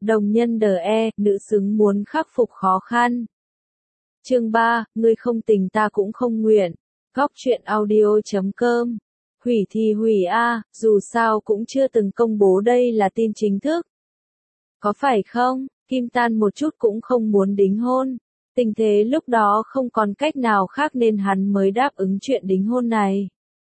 Đồng nhân DE, nữ xứng muốn khắc phục khó khăn. Chương 3, ngươi không tình ta cũng không nguyện. Góc truyện audio.com. Hủy thì hủy a, dù sao cũng chưa từng công bố đây là tin chính thức. Có phải không? Kim Tan một chút cũng không muốn đính hôn. Tình thế lúc đó không còn cách nào khác nên hắn mới đáp ứng chuyện đính hôn này.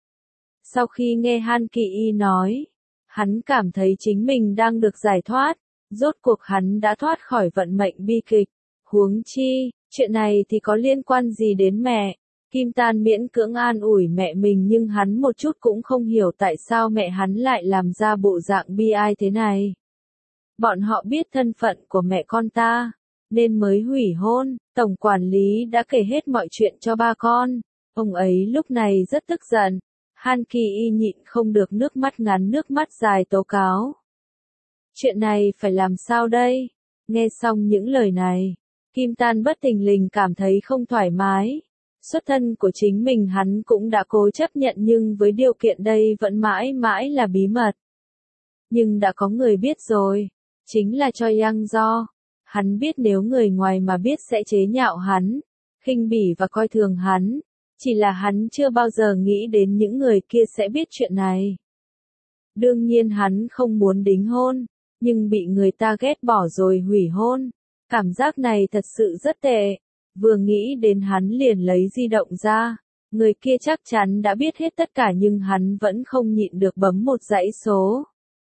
Sau khi nghe Han Kỳ Y nói, hắn cảm thấy chính mình đang được giải thoát. Rốt cuộc hắn đã thoát khỏi vận mệnh bi kịch. Huống chi, chuyện này thì có liên quan gì đến mẹ? Kim Tan miễn cưỡng an ủi mẹ mình nhưng hắn một chút cũng không hiểu tại sao mẹ hắn lại làm ra bộ dạng bi ai thế này. Bọn họ biết thân phận của mẹ con ta, nên mới hủy hôn. Tổng quản lý đã kể hết mọi chuyện cho ba con. Ông ấy lúc này rất tức giận. Han Kỳ Y nhịn không được nước mắt ngắn nước mắt dài tố cáo. Chuyện này phải làm sao đây? Nghe xong những lời này, Kim Tan bất thình lình cảm thấy không thoải mái. Xuất thân của chính mình hắn cũng đã cố chấp nhận nhưng với điều kiện đây vẫn mãi mãi là bí mật. Nhưng đã có người biết rồi, chính là Choi Yang Do. Hắn biết nếu người ngoài mà biết sẽ chế nhạo hắn, khinh bỉ và coi thường hắn. Chỉ là hắn chưa bao giờ nghĩ đến những người kia sẽ biết chuyện này. Đương nhiên hắn không muốn đính hôn, nhưng bị người ta ghét bỏ rồi hủy hôn. Cảm giác này thật sự rất tệ. Vừa nghĩ đến hắn liền lấy di động ra. Người kia chắc chắn đã biết hết tất cả nhưng hắn vẫn không nhịn được bấm một dãy số.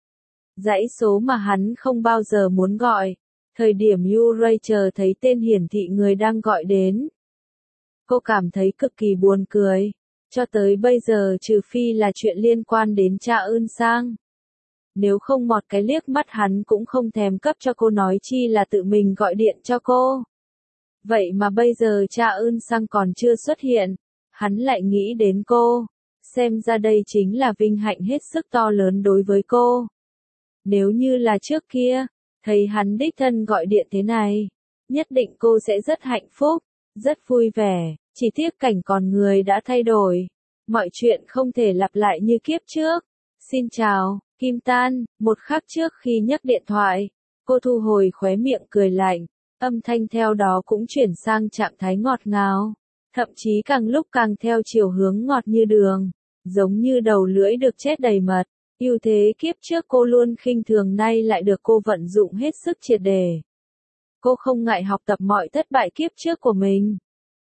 Dãy số mà hắn không bao giờ muốn gọi. Thời điểm Yu Rachel thấy tên hiển thị người đang gọi đến. Cô cảm thấy cực kỳ buồn cười. Cho tới bây giờ trừ phi là chuyện liên quan đến Cha Eun Sang. Nếu không một cái liếc mắt hắn cũng không thèm cấp cho cô nói chi là tự mình gọi điện cho cô. Vậy mà bây giờ Cha Eun Sang còn chưa xuất hiện, hắn lại nghĩ đến cô. Xem ra đây chính là vinh hạnh hết sức to lớn đối với cô. Nếu như là trước kia, thấy hắn đích thân gọi điện thế này, nhất định cô sẽ rất hạnh phúc, rất vui vẻ, chỉ tiếc cảnh con người đã thay đổi. Mọi chuyện không thể lặp lại như kiếp trước. Xin chào, Kim Tan, một khắc trước khi nhấc điện thoại, cô thu hồi khóe miệng cười lạnh, âm thanh theo đó cũng chuyển sang trạng thái ngọt ngào, thậm chí càng lúc càng theo chiều hướng ngọt như đường, giống như đầu lưỡi được chết đầy mật. Ưu thế kiếp trước cô luôn khinh thường nay lại được cô vận dụng hết sức triệt để. Cô không ngại học tập mọi thất bại kiếp trước của mình.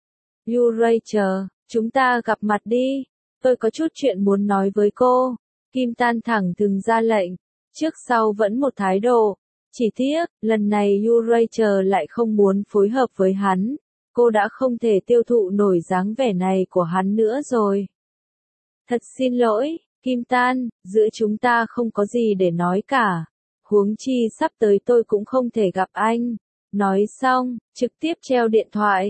Yu Rachel, chúng ta gặp mặt đi, tôi có chút chuyện muốn nói với cô. Kim Tan thẳng thừng ra lệnh, trước sau vẫn một thái độ. Chỉ tiếc, lần này Yu Rachel lại không muốn phối hợp với hắn. Cô đã không thể tiêu thụ nổi dáng vẻ này của hắn nữa rồi. Thật xin lỗi, Kim Tan, giữa chúng ta không có gì để nói cả. Huống chi sắp tới tôi cũng không thể gặp anh. Nói xong, trực tiếp treo điện thoại.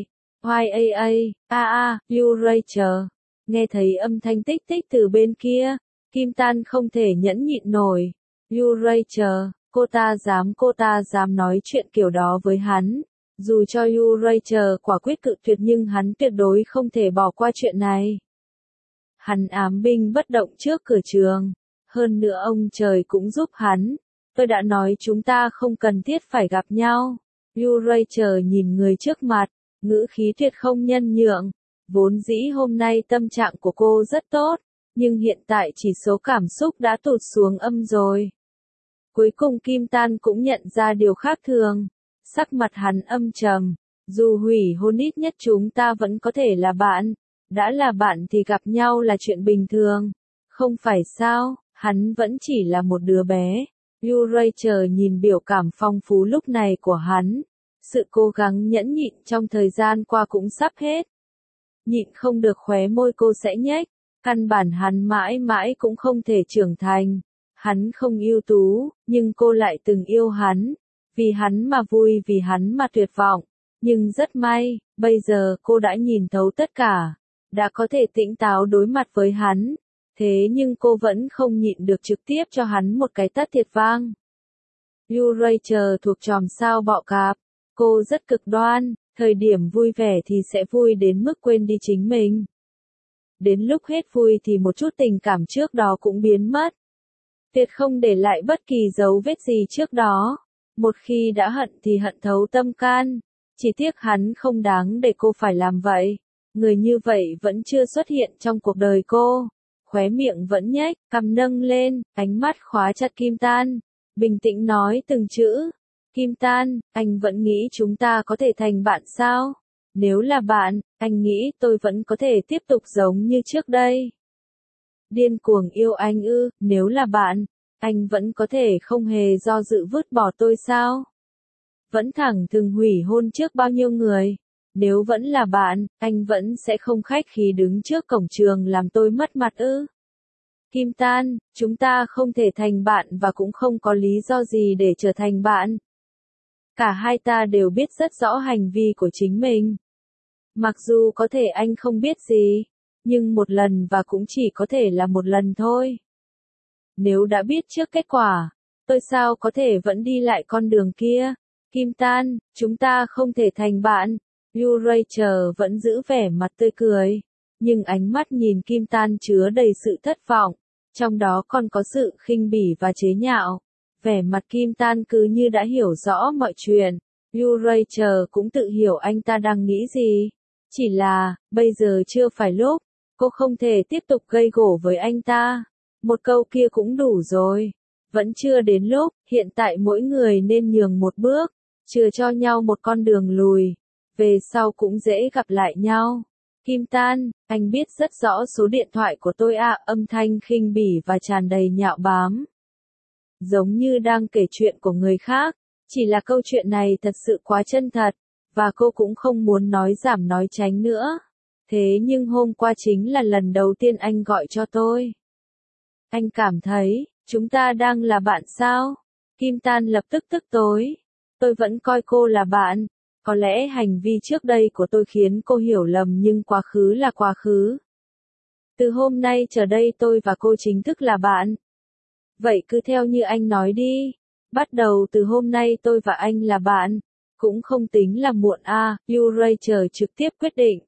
Yu Rachel. Nghe thấy âm thanh tích tích từ bên kia. Kim Tan không thể nhẫn nhịn nổi. Yu Rachel, cô ta dám nói chuyện kiểu đó với hắn. Dù cho Yu Rachel quả quyết cự tuyệt nhưng hắn tuyệt đối không thể bỏ qua chuyện này. Hắn ám binh bất động trước cửa trường. Hơn nữa ông trời cũng giúp hắn. Tôi đã nói chúng ta không cần thiết phải gặp nhau. Yu Rachel nhìn người trước mặt, ngữ khí tuyệt không nhân nhượng. Vốn dĩ hôm nay tâm trạng của cô rất tốt. Nhưng hiện tại chỉ số cảm xúc đã tụt xuống âm rồi. Cuối cùng Kim Tan cũng nhận ra điều khác thường. Sắc mặt hắn âm trầm. Dù hủy hôn ít nhất chúng ta vẫn có thể là bạn. Đã là bạn thì gặp nhau là chuyện bình thường. Không phải sao, hắn vẫn chỉ là một đứa bé. Yu Rachel nhìn biểu cảm phong phú lúc này của hắn. Sự cố gắng nhẫn nhịn trong thời gian qua cũng sắp hết. Nhịn không được khóe môi cô sẽ nhếch. Căn bản hắn mãi mãi cũng không thể trưởng thành. Hắn không ưu tú, nhưng cô lại từng yêu hắn. Vì hắn mà vui, vì hắn mà tuyệt vọng. Nhưng rất may, bây giờ cô đã nhìn thấu tất cả. Đã có thể tỉnh táo đối mặt với hắn. Thế nhưng cô vẫn không nhịn được trực tiếp cho hắn một cái tát thiệt vang. Yu Rachel thuộc chòm sao bọ cạp. Cô rất cực đoan, thời điểm vui vẻ thì sẽ vui đến mức quên đi chính mình. Đến lúc hết vui thì một chút tình cảm trước đó cũng biến mất. Tuyệt không để lại bất kỳ dấu vết gì trước đó. Một khi đã hận thì hận thấu tâm can. Chỉ tiếc hắn không đáng để cô phải làm vậy. Người như vậy vẫn chưa xuất hiện trong cuộc đời cô. Khóe miệng vẫn nhếch, cằm nâng lên, ánh mắt khóa chặt Kim Tan. Bình tĩnh nói từng chữ. Kim Tan, anh vẫn nghĩ chúng ta có thể thành bạn sao? Nếu là bạn, anh nghĩ tôi vẫn có thể tiếp tục giống như trước đây. Điên cuồng yêu anh ư, nếu là bạn, anh vẫn có thể không hề do dự vứt bỏ tôi sao? Vẫn thẳng thừng hủy hôn trước bao nhiêu người. Nếu vẫn là bạn, anh vẫn sẽ không khách khí đứng trước cổng trường làm tôi mất mặt ư? Kim Tan, chúng ta không thể thành bạn và cũng không có lý do gì để trở thành bạn. Cả hai ta đều biết rất rõ hành vi của chính mình. Mặc dù có thể anh không biết gì, nhưng một lần và cũng chỉ có thể là một lần thôi. Nếu đã biết trước kết quả, tôi sao có thể vẫn đi lại con đường kia? Kim Tan, chúng ta không thể thành bạn. Yu Rachel vẫn giữ vẻ mặt tươi cười, nhưng ánh mắt nhìn Kim Tan chứa đầy sự thất vọng, trong đó còn có sự khinh bỉ và chế nhạo. Vẻ mặt Kim Tan cứ như đã hiểu rõ mọi chuyện. Yu Rachel cũng tự hiểu anh ta đang nghĩ gì. Chỉ là, bây giờ chưa phải lúc, cô không thể tiếp tục gây gổ với anh ta. Một câu kia cũng đủ rồi. Vẫn chưa đến lúc, hiện tại mỗi người nên nhường một bước, chừa cho nhau một con đường lùi. Về sau cũng dễ gặp lại nhau. Kim Tan, anh biết rất rõ số điện thoại của tôi ạ, âm thanh khinh bỉ và tràn đầy nhạo báng. Giống như đang kể chuyện của người khác, chỉ là câu chuyện này thật sự quá chân thật, và cô cũng không muốn nói giảm nói tránh nữa. Thế nhưng hôm qua chính là lần đầu tiên anh gọi cho tôi. Anh cảm thấy, chúng ta đang là bạn sao? Kim Tan lập tức tức tối. Tôi vẫn coi cô là bạn. Có lẽ hành vi trước đây của tôi khiến cô hiểu lầm nhưng quá khứ là quá khứ. Từ hôm nay trở đây tôi và cô chính thức là bạn. Vậy cứ theo như anh nói đi. Bắt đầu từ hôm nay tôi và anh là bạn. Cũng không tính là muộn à, Yu Rachel trực tiếp quyết định.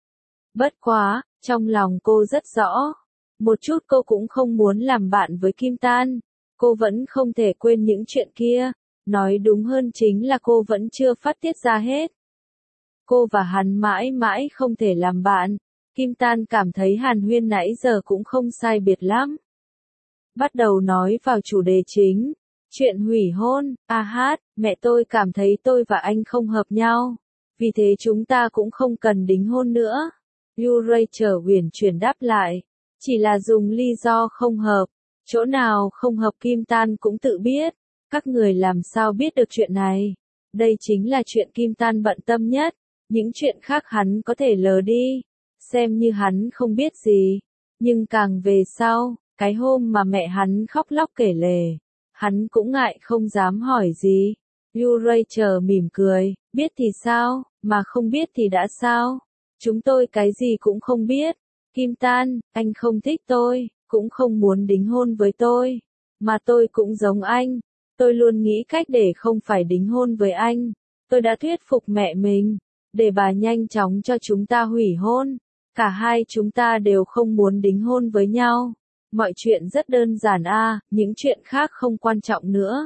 Bất quá, trong lòng cô rất rõ. Một chút cô cũng không muốn làm bạn với Kim Tan. Cô vẫn không thể quên những chuyện kia. Nói đúng hơn chính là cô vẫn chưa phát tiết ra hết. Cô và hắn mãi mãi không thể làm bạn. Kim Tan cảm thấy hàn huyên nãy giờ cũng không sai biệt lắm. Bắt đầu nói vào chủ đề chính. Chuyện hủy hôn, mẹ tôi cảm thấy tôi và anh không hợp nhau. Vì thế chúng ta cũng không cần đính hôn nữa. Yu Rachel uyển chuyển đáp lại. Chỉ là dùng lý do không hợp. Chỗ nào không hợp Kim Tan cũng tự biết. Các người làm sao biết được chuyện này? Đây chính là chuyện Kim Tan bận tâm nhất. Những chuyện khác hắn có thể lờ đi. Xem như hắn không biết gì. Nhưng càng về sau, cái hôm mà mẹ hắn khóc lóc kể lể, hắn cũng ngại không dám hỏi gì. Yu Rachel mỉm cười, biết thì sao, mà không biết thì đã sao? Chúng tôi cái gì cũng không biết. Kim Tan, anh không thích tôi, cũng không muốn đính hôn với tôi. Mà tôi cũng giống anh. Tôi luôn nghĩ cách để không phải đính hôn với anh. Tôi đã thuyết phục mẹ mình, để bà nhanh chóng cho chúng ta hủy hôn. Cả hai chúng ta đều không muốn đính hôn với nhau. Mọi chuyện rất đơn giản những chuyện khác không quan trọng nữa.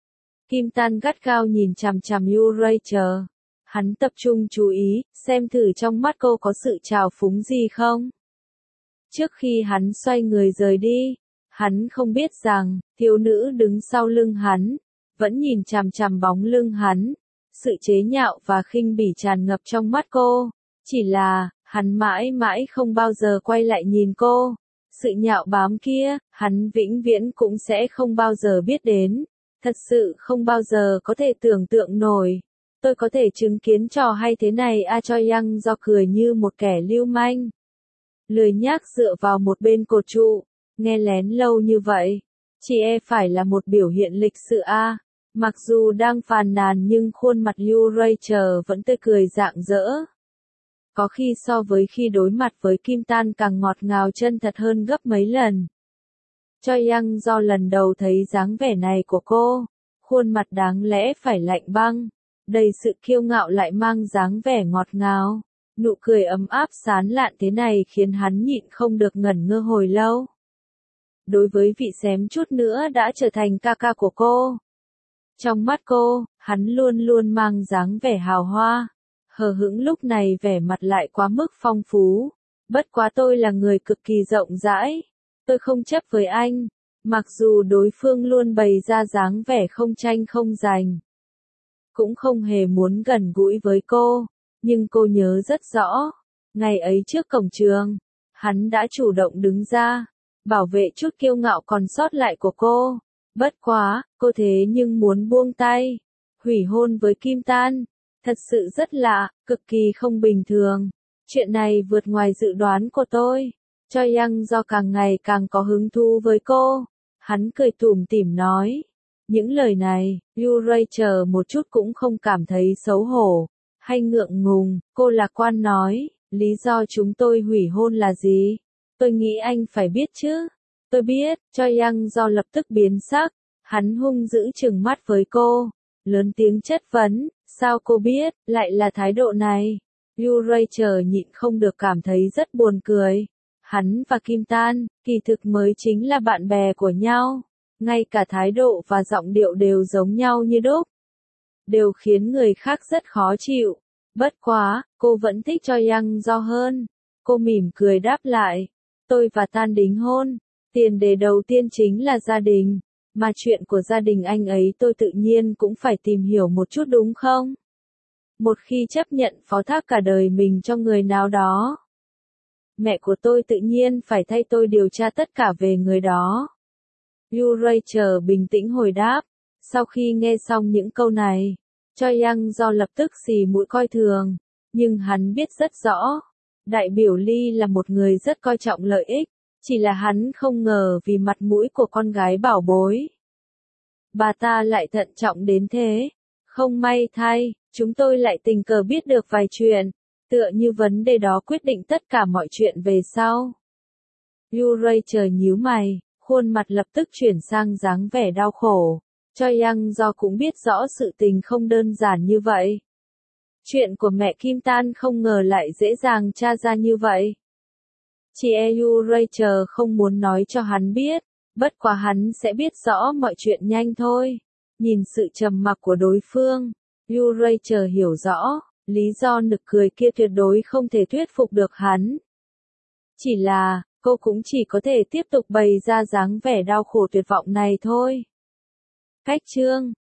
Kim Tan gắt gao nhìn chằm chằm Yu Rachel. Hắn tập trung chú ý, xem thử trong mắt cô có sự trào phúng gì không. Trước khi hắn xoay người rời đi, hắn không biết rằng, thiếu nữ đứng sau lưng hắn, vẫn nhìn chằm chằm bóng lưng hắn. Sự chế nhạo và khinh bỉ tràn ngập trong mắt cô. Chỉ là, hắn mãi mãi không bao giờ quay lại nhìn cô. Sự nhạo báng kia, hắn vĩnh viễn cũng sẽ không bao giờ biết đến. Thật sự không bao giờ có thể tưởng tượng nổi. Tôi có thể chứng kiến trò hay thế này Choi Young do cười như một kẻ lưu manh. Lười nhác dựa vào một bên cột trụ, nghe lén lâu như vậy. Chỉ phải là một biểu hiện lịch sự Mặc dù đang phàn nàn nhưng khuôn mặt Yu Rachel vẫn tươi cười rạng rỡ. Có khi so với khi đối mặt với Kim Tan càng ngọt ngào chân thật hơn gấp mấy lần. Choi Young do lần đầu thấy dáng vẻ này của cô, khuôn mặt đáng lẽ phải lạnh băng, đầy sự kiêu ngạo lại mang dáng vẻ ngọt ngào. Nụ cười ấm áp sán lạn thế này khiến hắn nhịn không được ngẩn ngơ hồi lâu. Đối với vị xém chút nữa đã trở thành ca ca của cô. Trong mắt cô, hắn luôn luôn mang dáng vẻ hào hoa. Hờ hững lúc này vẻ mặt lại quá mức phong phú. Bất quá tôi là người cực kỳ rộng rãi. Tôi không chấp với anh. Mặc dù đối phương luôn bày ra dáng vẻ không tranh không giành. Cũng không hề muốn gần gũi với cô. Nhưng cô nhớ rất rõ. Ngày ấy trước cổng trường. Hắn đã chủ động đứng ra. Bảo vệ chút kiêu ngạo còn sót lại của cô. Bất quá, cô thế nhưng muốn buông tay. Hủy hôn với Kim Tan. Thật sự rất lạ, cực kỳ không bình thường. Chuyện này vượt ngoài dự đoán của tôi. Choi Young do càng ngày càng có hứng thú với cô. Hắn cười tủm tỉm nói. Những lời này, Yu Rachel một chút cũng không cảm thấy xấu hổ. Hay ngượng ngùng, cô lạc quan nói. Lý do chúng tôi hủy hôn là gì? Tôi nghĩ anh phải biết chứ. Tôi biết, Choi Young do lập tức biến sắc. Hắn hung dữ trừng mắt với cô. Lớn tiếng chất vấn, sao cô biết, lại là thái độ này. Yu Rachel nhịn không được cảm thấy rất buồn cười. Hắn và Kim Tan, kỳ thực mới chính là bạn bè của nhau. Ngay cả thái độ và giọng điệu đều giống nhau như đúc. Đều khiến người khác rất khó chịu. Bất quá, cô vẫn thích Choi Young do hơn. Cô mỉm cười đáp lại. Tôi và Tan đính hôn. Tiền đề đầu tiên chính là gia đình. Mà chuyện của gia đình anh ấy tôi tự nhiên cũng phải tìm hiểu một chút đúng không? Một khi chấp nhận phó thác cả đời mình cho người nào đó. Mẹ của tôi tự nhiên phải thay tôi điều tra tất cả về người đó. Yu Rachel bình tĩnh hồi đáp. Sau khi nghe xong những câu này, Choi Young do lập tức xì mũi coi thường. Nhưng hắn biết rất rõ. Đại biểu Lee là một người rất coi trọng lợi ích. Chỉ là hắn không ngờ vì mặt mũi của con gái bảo bối. Bà ta lại thận trọng đến thế. Không may thay, chúng tôi lại tình cờ biết được vài chuyện. Tựa như vấn đề đó quyết định tất cả mọi chuyện về sau. Yu Rachel nhíu mày, khuôn mặt lập tức chuyển sang dáng vẻ đau khổ. Choi Young do cũng biết rõ sự tình không đơn giản như vậy. Chuyện của mẹ Kim Tan không ngờ lại dễ dàng tra ra như vậy. Chị Yu Rachel không muốn nói cho hắn biết, bất quá hắn sẽ biết rõ mọi chuyện nhanh thôi. Nhìn sự trầm mặc của đối phương, Yu Rachel hiểu rõ, lý do nực cười kia tuyệt đối không thể thuyết phục được hắn. Chỉ là, cô cũng chỉ có thể tiếp tục bày ra dáng vẻ đau khổ tuyệt vọng này thôi. Cách chương